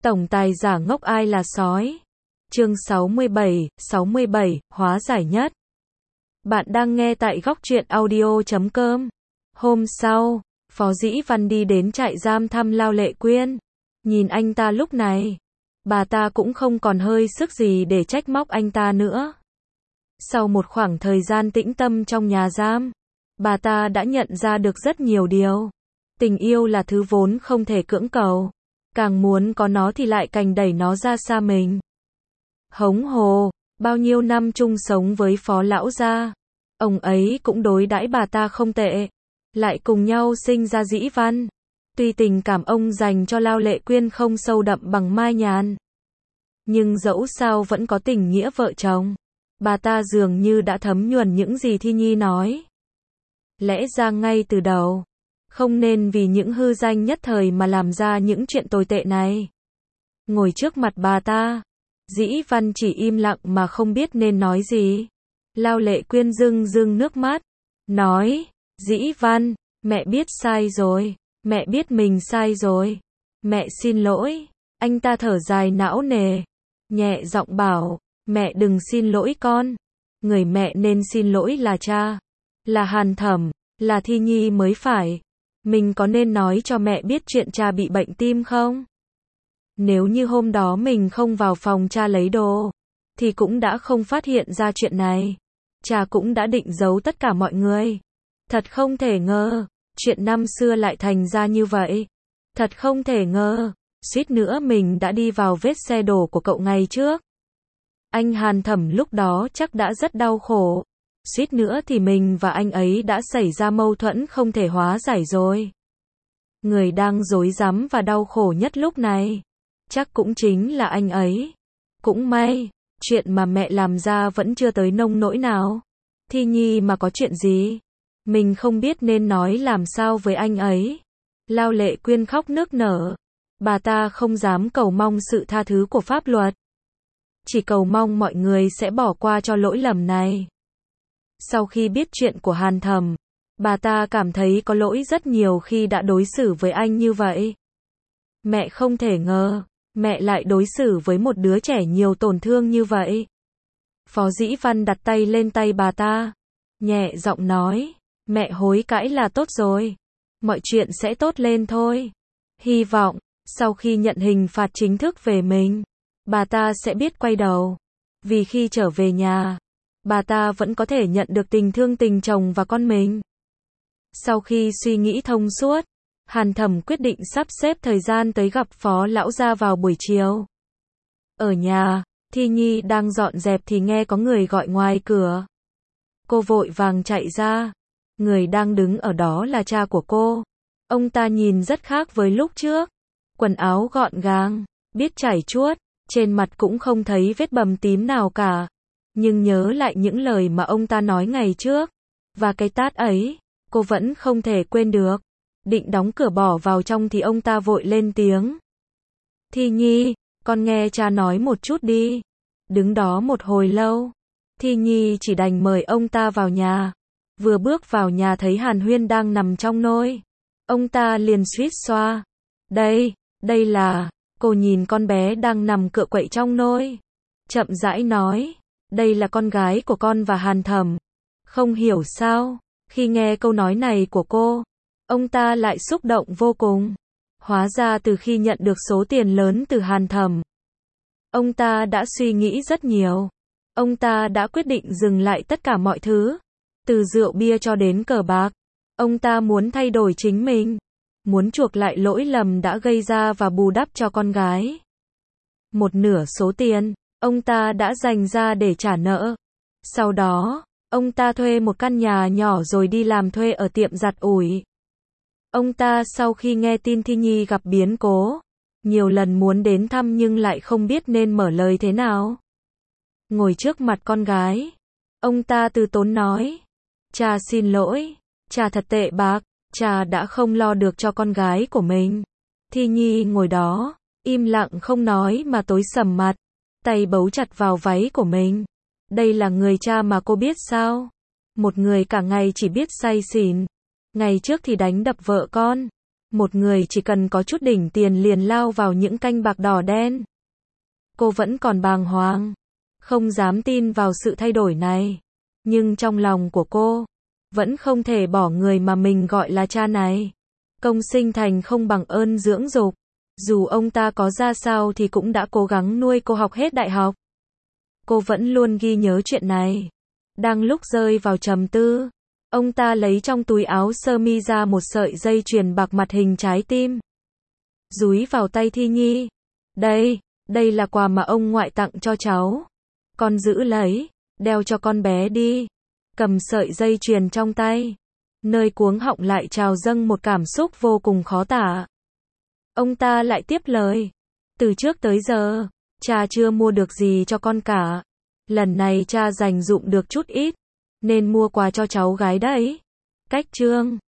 Tổng tài giả ngốc ai là sói. Chương 67, hóa giải nhất. Bạn đang nghe tại góc truyện audio.com. Hôm sau, Phó Dĩ Văn đi đến trại giam thăm Lao Lệ Quyên. Nhìn anh ta lúc này, bà ta cũng không còn hơi sức gì để trách móc anh ta nữa. Sau một khoảng thời gian tĩnh tâm trong nhà giam, bà ta đã nhận ra được rất nhiều điều. Tình yêu là thứ vốn không thể cưỡng cầu. Càng muốn có nó thì lại càng đẩy nó ra xa mình. Hống hồ, bao nhiêu năm chung sống với Phó lão gia, ông ấy cũng đối đãi bà ta không tệ. Lại cùng nhau sinh ra Dĩ Văn. Tuy tình cảm ông dành cho Lao Lệ Quyên không sâu đậm bằng Mai Nhàn, nhưng dẫu sao vẫn có tình nghĩa vợ chồng. Bà ta dường như đã thấm nhuần những gì Thi Nhi nói. Lẽ ra ngay từ đầu, không nên vì những hư danh nhất thời mà làm ra những chuyện tồi tệ này. Ngồi trước mặt bà ta, Dĩ Văn chỉ im lặng mà không biết nên nói gì. Lao Lệ Quyên rưng rưng nước mắt, nói, Dĩ Văn, mẹ biết sai rồi, mẹ biết mình sai rồi, mẹ xin lỗi. Anh ta thở dài não nề, nhẹ giọng bảo, mẹ đừng xin lỗi con. Người mẹ nên xin lỗi là cha, là Hàn Thẩm, là Thi Nhi mới phải. Mình có nên nói cho mẹ biết chuyện cha bị bệnh tim không? Nếu như hôm đó mình không vào phòng cha lấy đồ, thì cũng đã không phát hiện ra chuyện này. Cha cũng đã định giấu tất cả mọi người. Thật không thể ngờ, chuyện năm xưa lại thành ra như vậy. Thật không thể ngờ, suýt nữa mình đã đi vào vết xe đổ của cậu ngày trước. Anh Hàn Thẩm lúc đó chắc đã rất đau khổ. Suýt nữa thì mình và anh ấy đã xảy ra mâu thuẫn không thể hóa giải rồi. Người đang rối rắm và đau khổ nhất lúc này, chắc cũng chính là anh ấy. Cũng may, chuyện mà mẹ làm ra vẫn chưa tới nông nỗi nào. Thi Nhi mà có chuyện gì, mình không biết nên nói làm sao với anh ấy. Lao Lệ Quyên khóc nức nở. Bà ta không dám cầu mong sự tha thứ của pháp luật, chỉ cầu mong mọi người sẽ bỏ qua cho lỗi lầm này. Sau khi biết chuyện của Hàn Thẩm, bà ta cảm thấy có lỗi rất nhiều khi đã đối xử với anh như vậy. Mẹ không thể ngờ, mẹ lại đối xử với một đứa trẻ nhiều tổn thương như vậy. Phó Dĩ Văn đặt tay lên tay bà ta, nhẹ giọng nói, mẹ hối cải là tốt rồi. Mọi chuyện sẽ tốt lên thôi. Hy vọng, sau khi nhận hình phạt chính thức về mình, bà ta sẽ biết quay đầu. Vì khi trở về nhà, bà ta vẫn có thể nhận được tình thương tình chồng và con mình. Sau khi suy nghĩ thông suốt, Hàn Thẩm quyết định sắp xếp thời gian tới gặp Phó lão gia vào buổi chiều. Ở nhà, Thi Nhi đang dọn dẹp thì nghe có người gọi ngoài cửa. Cô vội vàng chạy ra. Người đang đứng ở đó là cha của cô. Ông ta nhìn rất khác với lúc trước. Quần áo gọn gàng, biết chải chuốt, trên mặt cũng không thấy vết bầm tím nào cả. Nhưng nhớ lại những lời mà ông ta nói ngày trước, và cái tát ấy, cô vẫn không thể quên được. Định đóng cửa bỏ vào trong thì ông ta vội lên tiếng. Thi Nhi, con nghe cha nói một chút đi. Đứng đó một hồi lâu, Thi Nhi chỉ đành mời ông ta vào nhà. Vừa bước vào nhà thấy Hàn Huyên đang nằm trong nôi, ông ta liền suýt xoa. Đây là, cô nhìn con bé đang nằm cựa quậy trong nôi, chậm rãi nói, đây là con gái của con và Hàn Thẩm. Không hiểu sao, khi nghe câu nói này của cô, ông ta lại xúc động vô cùng. Hóa ra từ khi nhận được số tiền lớn từ Hàn Thẩm, ông ta đã suy nghĩ rất nhiều. Ông ta đã quyết định dừng lại tất cả mọi thứ, từ rượu bia cho đến cờ bạc. Ông ta muốn thay đổi chính mình, muốn chuộc lại lỗi lầm đã gây ra và bù đắp cho con gái. Một nửa số tiền, ông ta đã dành ra để trả nợ. Sau đó, ông ta thuê một căn nhà nhỏ rồi đi làm thuê ở tiệm giặt ủi. Ông ta sau khi nghe tin Thi Nhi gặp biến cố, nhiều lần muốn đến thăm nhưng lại không biết nên mở lời thế nào. Ngồi trước mặt con gái, ông ta từ tốn nói, cha xin lỗi, cha thật tệ bạc, cha đã không lo được cho con gái của mình. Thi Nhi ngồi đó, im lặng không nói mà tối sầm mặt, tay bấu chặt vào váy của mình. Đây là người cha mà cô biết sao? Một người cả ngày chỉ biết say xỉn, ngày trước thì đánh đập vợ con, Một người chỉ cần có chút đỉnh tiền liền lao vào những canh bạc đỏ đen. Cô vẫn còn bàng hoàng, không dám tin vào sự thay đổi này. Nhưng trong lòng của cô, vẫn không thể bỏ người mà mình gọi là cha này. Công sinh thành không bằng ơn dưỡng dục. Dù ông ta có ra sao thì cũng đã cố gắng nuôi cô học hết đại học. Cô vẫn luôn ghi nhớ chuyện này. Đang lúc rơi vào trầm tư, ông ta lấy trong túi áo sơ mi ra một sợi dây chuyền bạc mặt hình trái tim. Dúi vào tay Thi Nhi. Đây là quà mà ông ngoại tặng cho cháu. Con giữ lấy, đeo cho con bé đi. Cầm sợi dây chuyền trong tay, nơi cuống họng lại trào dâng một cảm xúc vô cùng khó tả. Ông ta lại tiếp lời. Từ trước tới giờ, cha chưa mua được gì cho con cả. Lần này cha dành dụm được chút ít, nên mua quà cho cháu gái đấy. Cách chương